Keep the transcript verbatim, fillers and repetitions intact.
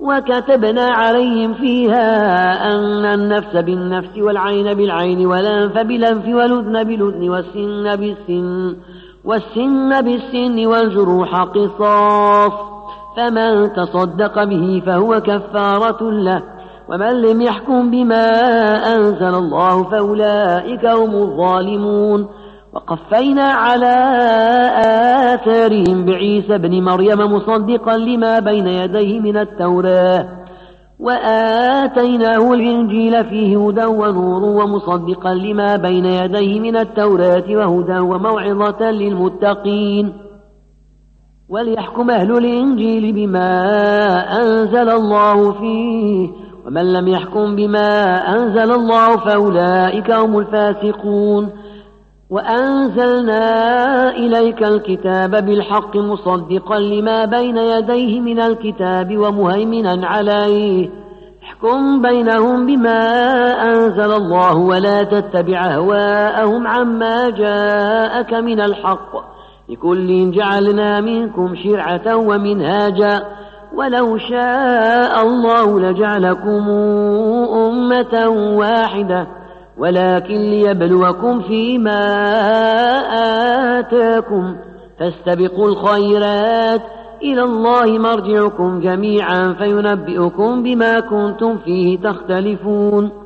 وكتبنا عليهم فيها أن النفس بالنفس والعين بالعين والأنف بالأنف والأذن بالأذن والسن بالسن والسن بالسن والجروح قصاص، فمن تصدق به فهو كفارة له، ومن لم يحكم بما أنزل الله فأولئك هم الظالمون. وقفينا على آثارهم بعيسى ابن مريم مصدقا لما بين يديه من التوراة، وآتيناه الإنجيل فيه هدى ونور ومصدقا لما بين يديه من التوراة وهدى وموعظة للمتقين. وليحكم أهل الإنجيل بما أنزل الله فيه، ومن لم يحكم بما أنزل الله فأولئك هم الفاسقون. وأنزلنا إليك الكتاب بالحق مصدقا لما بين يديه من الكتاب ومهيمنا عليه، احكم بينهم بما أنزل الله ولا تتبع أهواءهم عما جاءك من الحق، لكل جعلنا منكم شرعة ومنهاجا، ولو شاء الله لجعلكم أمة واحدة ولكن ليبلوكم فيما آتاكم، فاستبقوا الخيرات، إلى الله مرجعكم جميعا فينبئكم بما كنتم فيه تختلفون.